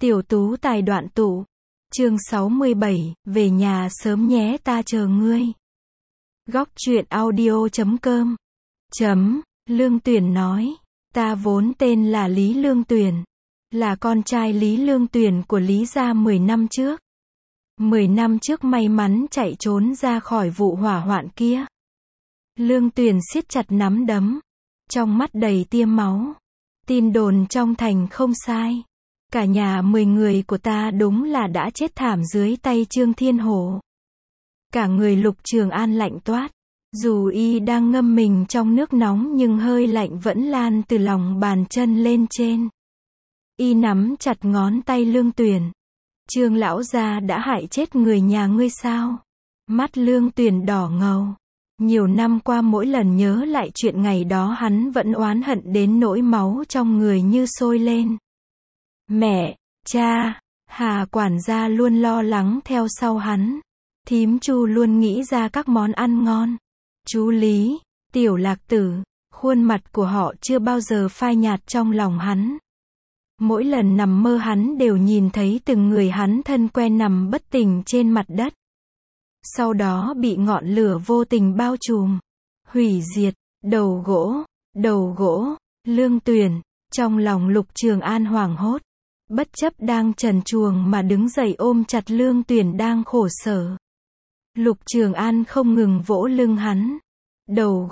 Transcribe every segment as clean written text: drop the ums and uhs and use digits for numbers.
Tiểu tú tài đoạn tụ. Chương 67, về nhà sớm nhé ta chờ ngươi. Góc truyện audio.com. Lương Tuyển nói, ta vốn tên là Lý Lương Tuyển, là con trai Lý Lương Tuyển của Lý gia 10 năm trước. 10 năm trước may mắn chạy trốn ra khỏi vụ hỏa hoạn kia. Lương Tuyển siết chặt nắm đấm, trong mắt đầy tia máu. Tin đồn trong thành không sai. Cả nhà 10 người của ta đúng là đã chết thảm dưới tay Trương Thiên Hổ. Cả người Lục Trường An lạnh toát. Dù y đang ngâm mình trong nước nóng nhưng hơi lạnh vẫn lan từ lòng bàn chân lên trên. Y nắm chặt ngón tay Lương Tuyển. Trương lão gia đã hại chết người nhà ngươi sao? Mắt Lương Tuyển đỏ ngầu. Nhiều năm qua mỗi lần nhớ lại chuyện ngày đó hắn vẫn oán hận đến nỗi máu trong người như sôi lên. Mẹ, cha, Hà quản gia luôn lo lắng theo sau hắn. Thím Chu luôn nghĩ ra các món ăn ngon. Chú Lý, Tiểu Lạc Tử, khuôn mặt của họ chưa bao giờ phai nhạt trong lòng hắn. Mỗi lần nằm mơ hắn đều nhìn thấy từng người hắn thân quen nằm bất tỉnh trên mặt đất. Sau đó bị ngọn lửa vô tình bao trùm, hủy diệt. Đầu gỗ, Lương Tuyển. Trong lòng Lục Trường An hoảng hốt, bất chấp đang trần truồng mà đứng dậy ôm chặt Lương Tuyển đang khổ sở. Lục Trường An không ngừng vỗ lưng hắn. Đầu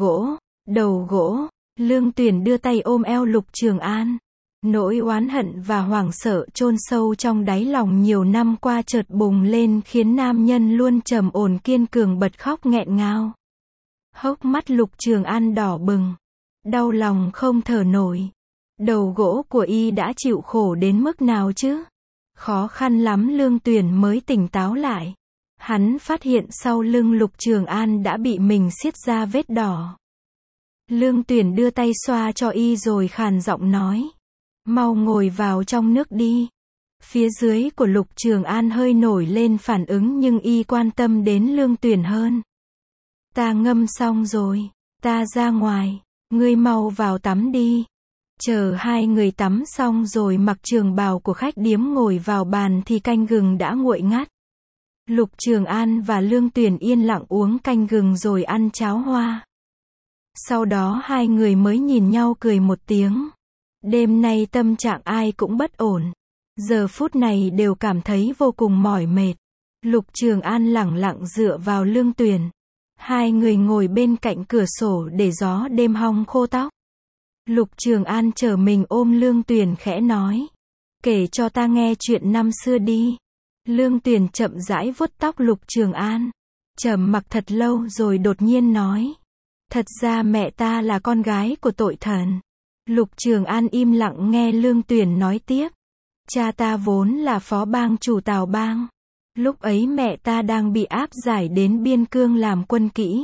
gỗ, Lương Tuyển đưa tay ôm eo Lục Trường An. Nỗi oán hận và hoảng sợ chôn sâu trong đáy lòng nhiều năm qua chợt bùng lên khiến nam nhân luôn trầm ổn kiên cường bật khóc nghẹn ngào. Hốc mắt Lục Trường An đỏ bừng, đau lòng không thở nổi. Đầu gỗ của y đã chịu khổ đến mức nào chứ? Khó khăn lắm Lương Tuyển mới tỉnh táo lại. Hắn phát hiện sau lưng Lục Trường An đã bị mình xiết ra vết đỏ. Lương Tuyển đưa tay xoa cho y rồi khàn giọng nói. Mau ngồi vào trong nước đi. Phía dưới của Lục Trường An hơi nổi lên phản ứng nhưng y quan tâm đến Lương Tuyển hơn. Ta ngâm xong rồi, ta ra ngoài, ngươi mau vào tắm đi. Chờ hai người tắm xong rồi mặc trường bào của khách điếm ngồi vào bàn thì canh gừng đã nguội ngắt. Lục Trường An và Lương Tuyển yên lặng uống canh gừng rồi ăn cháo hoa. Sau đó hai người mới nhìn nhau cười một tiếng. Đêm nay tâm trạng ai cũng bất ổn. Giờ phút này đều cảm thấy vô cùng mỏi mệt. Lục Trường An lẳng lặng dựa vào Lương Tuyển. Hai người ngồi bên cạnh cửa sổ để gió đêm hong khô tóc. Lục Trường An chờ mình ôm Lương Tuyển khẽ nói. Kể cho ta nghe chuyện năm xưa đi. Lương Tuyển chậm rãi vuốt tóc Lục Trường An. Trầm mặc thật lâu rồi đột nhiên nói. Thật ra mẹ ta là con gái của tội thần. Lục Trường An im lặng nghe Lương Tuyển nói tiếp. Cha ta vốn là phó bang chủ Tào bang. Lúc ấy mẹ ta đang bị áp giải đến biên cương làm quân kỹ.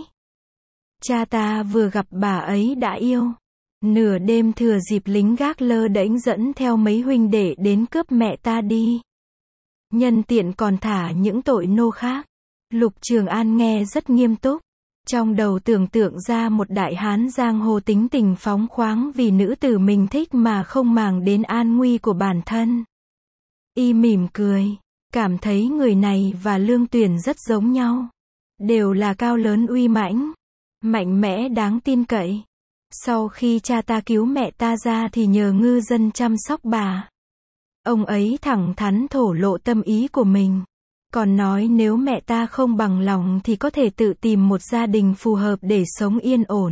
Cha ta vừa gặp bà ấy đã yêu. Nửa đêm thừa dịp lính gác lơ đễnh dẫn theo mấy huynh đệ đến cướp mẹ ta đi. Nhân tiện còn thả những tội nô khác. Lục Trường An nghe rất nghiêm túc. Trong đầu tưởng tượng ra một đại hán giang hồ tính tình phóng khoáng vì nữ tử mình thích mà không màng đến an nguy của bản thân. Y mỉm cười, cảm thấy người này và Lương Tuyển rất giống nhau. Đều là cao lớn uy mãnh, mạnh mẽ đáng tin cậy. Sau khi cha ta cứu mẹ ta ra thì nhờ ngư dân chăm sóc bà. Ông ấy thẳng thắn thổ lộ tâm ý của mình. Còn nói nếu mẹ ta không bằng lòng thì có thể tự tìm một gia đình phù hợp để sống yên ổn.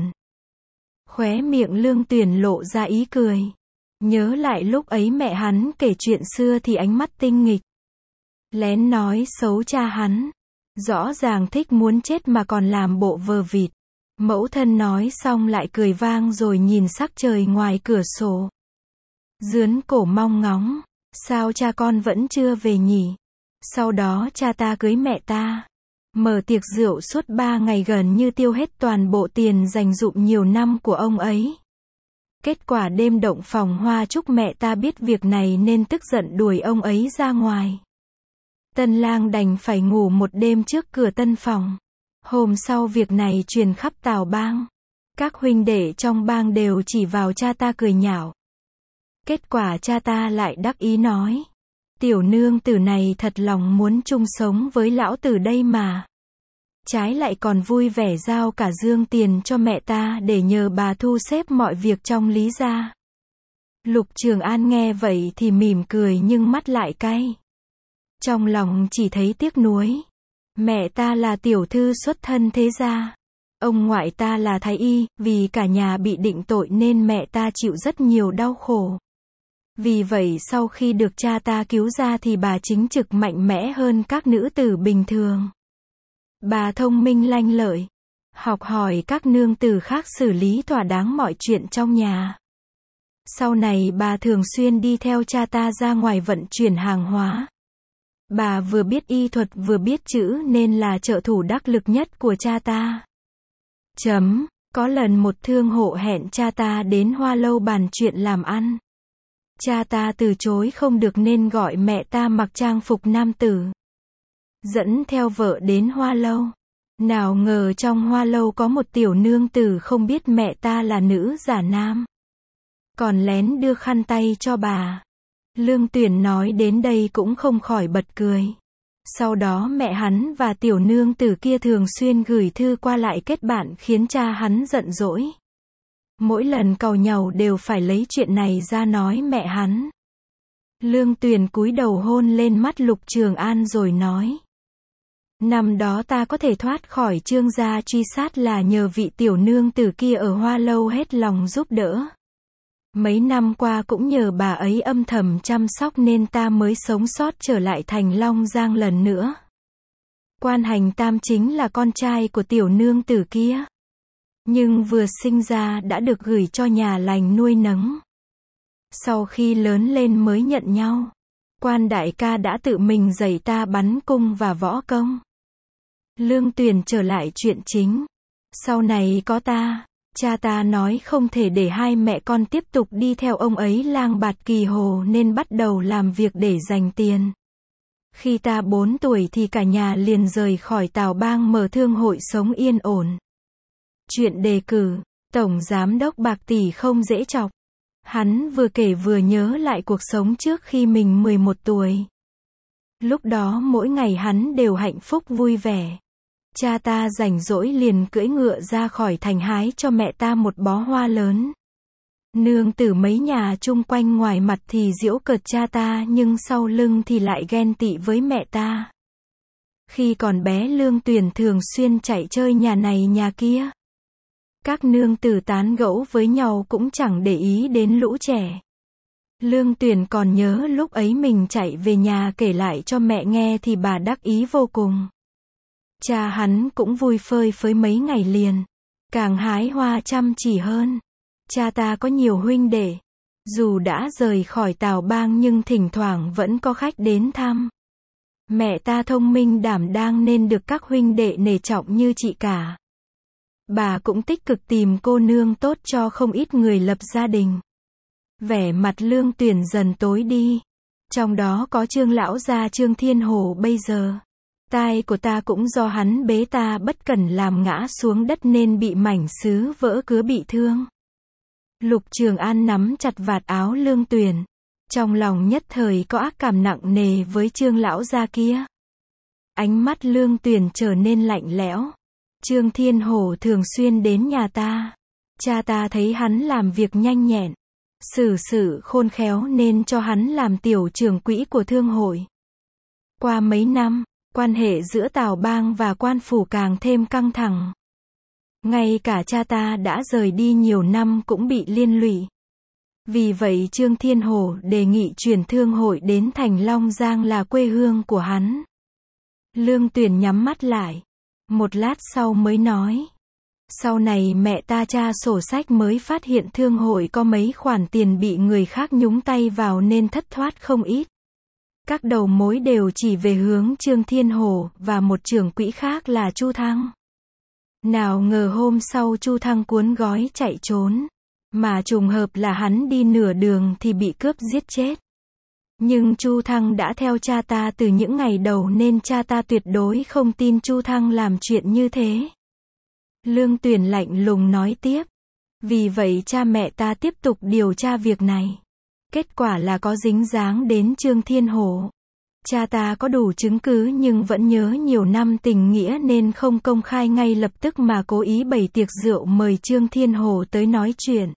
Khóe miệng Lương Tuyển lộ ra ý cười. Nhớ lại lúc ấy mẹ hắn kể chuyện xưa thì ánh mắt tinh nghịch. Lén nói xấu cha hắn. Rõ ràng thích muốn chết mà còn làm bộ vờ vịt. Mẫu thân nói xong lại cười vang rồi nhìn sắc trời ngoài cửa sổ. Dướn cổ mong ngóng. Sao cha con vẫn chưa về nhỉ? Sau đó cha ta cưới mẹ ta. Mở tiệc rượu suốt 3 ngày gần như tiêu hết toàn bộ tiền dành dụm nhiều năm của ông ấy. Kết quả đêm động phòng hoa chúc mẹ ta biết việc này nên tức giận đuổi ông ấy ra ngoài. Tân lang đành phải ngủ một đêm trước cửa tân phòng. Hôm sau việc này truyền khắp Tào bang. Các huynh đệ trong bang đều chỉ vào cha ta cười nhạo. Kết quả cha ta lại đắc ý nói. Tiểu nương tử này thật lòng muốn chung sống với lão tử đây mà. Trái lại còn vui vẻ giao cả dương tiền cho mẹ ta để nhờ bà thu xếp mọi việc trong Lý gia. Lục Trường An nghe vậy thì mỉm cười nhưng mắt lại cay. Trong lòng chỉ thấy tiếc nuối. Mẹ ta là tiểu thư xuất thân thế gia. Ông ngoại ta là thái y, vì cả nhà bị định tội nên mẹ ta chịu rất nhiều đau khổ. Vì vậy sau khi được cha ta cứu ra thì bà chính trực mạnh mẽ hơn các nữ tử bình thường. Bà thông minh lanh lợi, học hỏi các nương tử khác xử lý thỏa đáng mọi chuyện trong nhà. Sau này bà thường xuyên đi theo cha ta ra ngoài vận chuyển hàng hóa. Bà vừa biết y thuật vừa biết chữ nên là trợ thủ đắc lực nhất của cha ta. Có lần một thương hộ hẹn cha ta đến Hoa Lâu bàn chuyện làm ăn. Cha ta từ chối không được nên gọi mẹ ta mặc trang phục nam tử, dẫn theo vợ đến Hoa Lâu. Nào ngờ trong Hoa Lâu có một tiểu nương tử không biết mẹ ta là nữ giả nam, còn lén đưa khăn tay cho bà. Lương Tuyển nói đến đây cũng không khỏi bật cười. Sau đó mẹ hắn và tiểu nương tử kia thường xuyên gửi thư qua lại kết bạn khiến cha hắn giận dỗi. Mỗi lần càu nhàu đều phải lấy chuyện này ra nói mẹ hắn. Lương Tuyền cúi đầu hôn lên mắt Lục Trường An rồi nói. Năm đó ta có thể thoát khỏi Trương gia truy sát là nhờ vị tiểu nương tử kia ở Hoa Lâu hết lòng giúp đỡ. Mấy năm qua cũng nhờ bà ấy âm thầm chăm sóc nên ta mới sống sót trở lại thành Long Giang lần nữa. Quan Hành Tam chính là con trai của tiểu nương tử kia, nhưng vừa sinh ra đã được gửi cho nhà lành nuôi nấng. Sau khi lớn lên mới nhận nhau. Quan đại ca đã tự mình dạy ta bắn cung và võ công. Lương Tuyền trở lại chuyện chính. Sau này có ta, cha ta nói không thể để hai mẹ con tiếp tục đi theo ông ấy lang bạt kỳ hồ nên bắt đầu làm việc để dành tiền. Khi ta 4 tuổi thì cả nhà liền rời khỏi Tào Bang mở thương hội sống yên ổn. Chuyện đề cử, Tổng Giám đốc bạc tỷ không dễ chọc. Hắn vừa kể vừa nhớ lại cuộc sống trước khi mình 11 tuổi. Lúc đó mỗi ngày hắn đều hạnh phúc vui vẻ. Cha ta rảnh rỗi liền cưỡi ngựa ra khỏi thành hái cho mẹ ta một bó hoa lớn. Nương tử mấy nhà chung quanh ngoài mặt thì giễu cợt cha ta nhưng sau lưng thì lại ghen tị với mẹ ta. Khi còn bé Lương Tuyền thường xuyên chạy chơi nhà này nhà kia. Các nương tử tán gẫu với nhau cũng chẳng để ý đến lũ trẻ. Lương Tuyền còn nhớ lúc ấy mình chạy về nhà kể lại cho mẹ nghe thì bà đắc ý vô cùng. Cha hắn cũng vui phơi phới mấy ngày liền, càng hái hoa chăm chỉ hơn. Cha ta có nhiều huynh đệ, dù đã rời khỏi Tào Bang nhưng thỉnh thoảng vẫn có khách đến thăm. Mẹ ta thông minh đảm đang nên được các huynh đệ nể trọng như chị cả. Bà cũng tích cực tìm cô nương tốt cho không ít người lập gia đình. Vẻ mặt Lương Tuyền dần tối đi. Trong đó có Trương lão gia Trương Thiên Hổ bây giờ. Tai của ta cũng do hắn bế ta bất cẩn làm ngã xuống đất nên bị mảnh sứ vỡ cứa bị thương. Lục Trường An nắm chặt vạt áo Lương Tuyền. Trong lòng nhất thời có ác cảm nặng nề với Trương lão gia kia. Ánh mắt Lương Tuyền trở nên lạnh lẽo. Trương Thiên Hổ thường xuyên đến nhà ta. Cha ta thấy hắn làm việc nhanh nhẹn, xử sự khôn khéo nên cho hắn làm tiểu trưởng quỹ của thương hội. Qua mấy năm, quan hệ giữa Tào Bang và quan phủ càng thêm căng thẳng. Ngay cả cha ta đã rời đi nhiều năm cũng bị liên lụy. Vì vậy Trương Thiên Hổ đề nghị chuyển thương hội đến thành Long Giang là quê hương của hắn. Lương Tuyền nhắm mắt lại. Một lát sau mới nói. Sau này mẹ ta tra sổ sách mới phát hiện thương hội có mấy khoản tiền bị người khác nhúng tay vào nên thất thoát không ít. Các đầu mối đều chỉ về hướng Trương Thiên Hổ và một trưởng quỹ khác là Chu Thăng. Nào ngờ hôm sau Chu Thăng cuốn gói chạy trốn. Mà trùng hợp là hắn đi nửa đường thì bị cướp giết chết. Nhưng Chu Thăng đã theo cha ta từ những ngày đầu nên cha ta tuyệt đối không tin Chu Thăng làm chuyện như thế. Lương Tuyền lạnh lùng nói tiếp. Vì vậy cha mẹ ta tiếp tục điều tra việc này. Kết quả là có dính dáng đến Trương Thiên Hổ. Cha ta có đủ chứng cứ nhưng vẫn nhớ nhiều năm tình nghĩa nên không công khai ngay lập tức mà cố ý bày tiệc rượu mời Trương Thiên Hổ tới nói chuyện.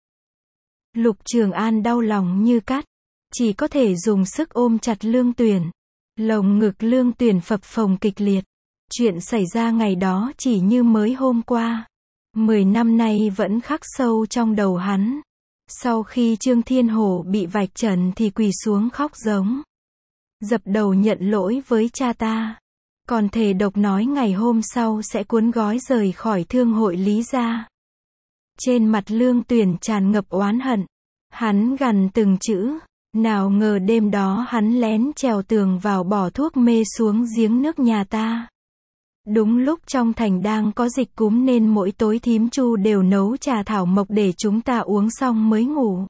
Lục Trường An đau lòng như cắt, chỉ có thể dùng sức ôm chặt Lương Tuyển. Lồng ngực Lương Tuyển phập phồng kịch liệt. Chuyện xảy ra ngày đó chỉ như mới hôm qua. 10 năm nay vẫn khắc sâu trong đầu hắn. Sau khi Trương Thiên Hổ bị vạch trần thì quỳ xuống khóc giống. Dập đầu nhận lỗi với cha ta. Còn thề độc nói ngày hôm sau sẽ cuốn gói rời khỏi thương hội Lý gia. Trên mặt Lương Tuyển tràn ngập oán hận. Hắn gằn từng chữ. Nào ngờ đêm đó hắn lén trèo tường vào bỏ thuốc mê xuống giếng nước nhà ta. Đúng lúc trong thành đang có dịch cúm nên mỗi tối thím Chu đều nấu trà thảo mộc để chúng ta uống xong mới ngủ.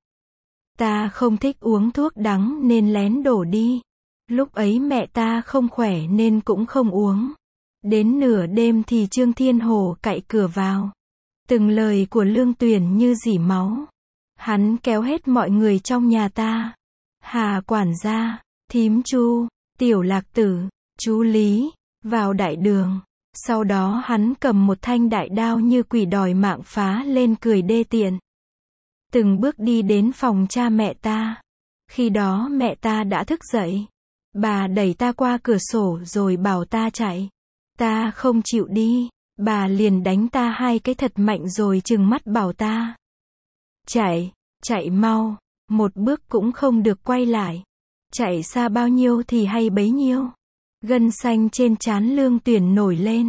Ta không thích uống thuốc đắng nên lén đổ đi. Lúc ấy mẹ ta không khỏe nên cũng không uống. Đến nửa đêm thì Trương Thiên Hổ cạy cửa vào. Từng lời của Lương Tuyển như rỉ máu. Hắn kéo hết mọi người trong nhà ta. Hà quản gia, thím Chu, Tiểu Lạc Tử, chú Lý, vào đại đường. Sau đó hắn cầm một thanh đại đao như quỷ đòi mạng phá lên cười đê tiện. Từng bước đi đến phòng cha mẹ ta. Khi đó mẹ ta đã thức dậy. Bà đẩy ta qua cửa sổ rồi bảo ta chạy. Ta không chịu đi. Bà liền đánh ta 2 cái thật mạnh rồi trừng mắt bảo ta. Chạy, chạy mau. Một bước cũng không được quay lại. Chạy xa bao nhiêu thì hay bấy nhiêu. Gân xanh trên trán Lương Tuyển nổi lên.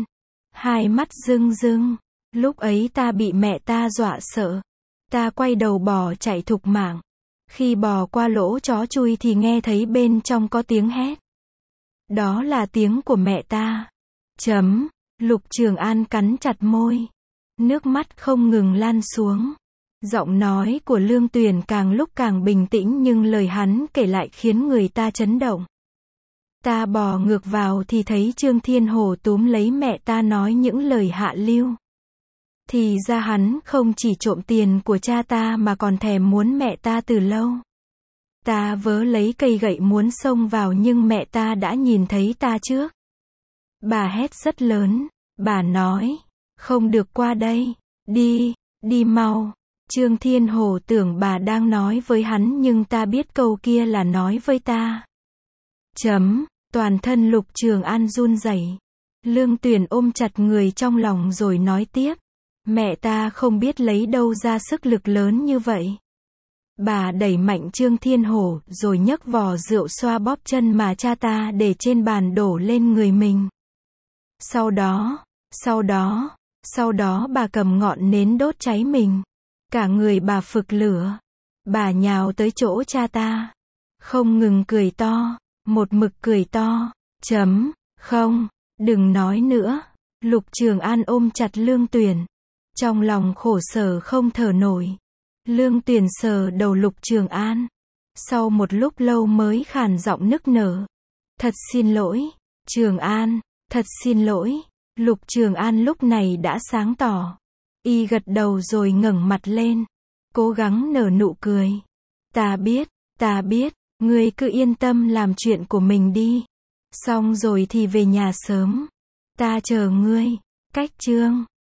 2 mắt rưng rưng. Lúc ấy ta bị mẹ ta dọa sợ. Ta quay đầu bò chạy thục mạng. Khi bò qua lỗ chó chui thì nghe thấy bên trong có tiếng hét. Đó là tiếng của mẹ ta. Lục Trường An cắn chặt môi. Nước mắt không ngừng lan xuống. Giọng nói của Lương Tuyển càng lúc càng bình tĩnh nhưng lời hắn kể lại khiến người ta chấn động. Ta bò ngược vào thì thấy Trương Thiên Hổ túm lấy mẹ ta nói những lời hạ lưu. Thì ra hắn không chỉ trộm tiền của cha ta mà còn thèm muốn mẹ ta từ lâu. Ta vớ lấy cây gậy muốn xông vào nhưng mẹ ta đã nhìn thấy ta trước. Bà hét rất lớn. Bà nói, không được qua đây. Đi, đi mau. Trương Thiên Hổ tưởng bà đang nói với hắn nhưng ta biết câu kia là nói với ta. Toàn thân Lục Trường An run rẩy. Lương Tuyển ôm chặt người trong lòng rồi nói tiếp. Mẹ ta không biết lấy đâu ra sức lực lớn như vậy. Bà đẩy mạnh Trương Thiên Hổ rồi nhấc vò rượu xoa bóp chân mà cha ta để trên bàn đổ lên người mình. Sau đó bà cầm ngọn nến đốt cháy mình. Cả người bà phực lửa. Bà nhào tới chỗ cha ta. Không ngừng cười to. Một mực cười to. Không, đừng nói nữa. Lục Trường An ôm chặt Lương Tuyển. Trong lòng khổ sở không thở nổi. Lương Tuyển sờ đầu Lục Trường An. Sau một lúc lâu mới khàn giọng nức nở. Thật xin lỗi, Trường An, thật xin lỗi. Lục Trường An lúc này đã sáng tỏ. Y gật đầu rồi ngẩng mặt lên. Cố gắng nở nụ cười. Ta biết, ngươi cứ yên tâm làm chuyện của mình đi. Xong rồi thì về nhà sớm. Ta chờ ngươi. Cách chương